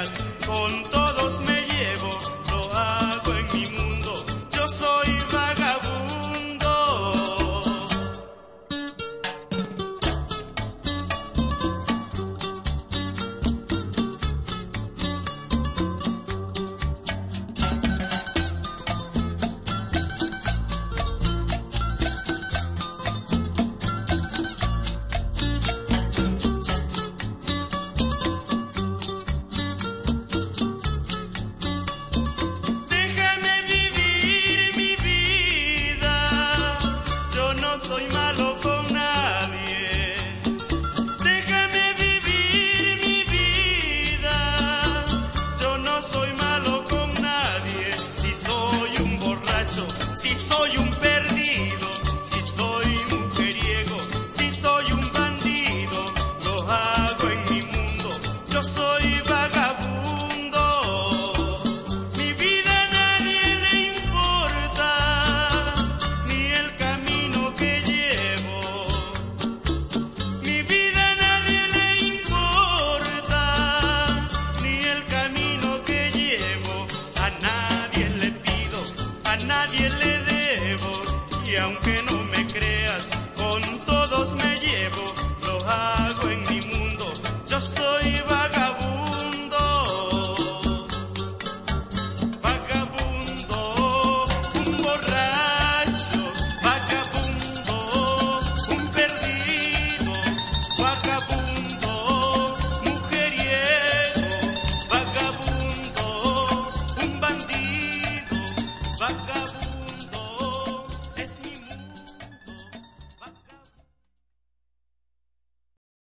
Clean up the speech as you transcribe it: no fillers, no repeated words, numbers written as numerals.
quieras, con todos me llevo, lo hago en mi mundo, yo soy vagabundo. Soy malo con nadie, déjame vivir mi vida, yo no soy malo con nadie, si soy un borracho, si soy un perdido, si soy mujeriego, si soy un bandido, lo hago en mi mundo, yo soy vagabundo, mi vida a nadie le importa, ni el camino que nadie le debo, y aunque no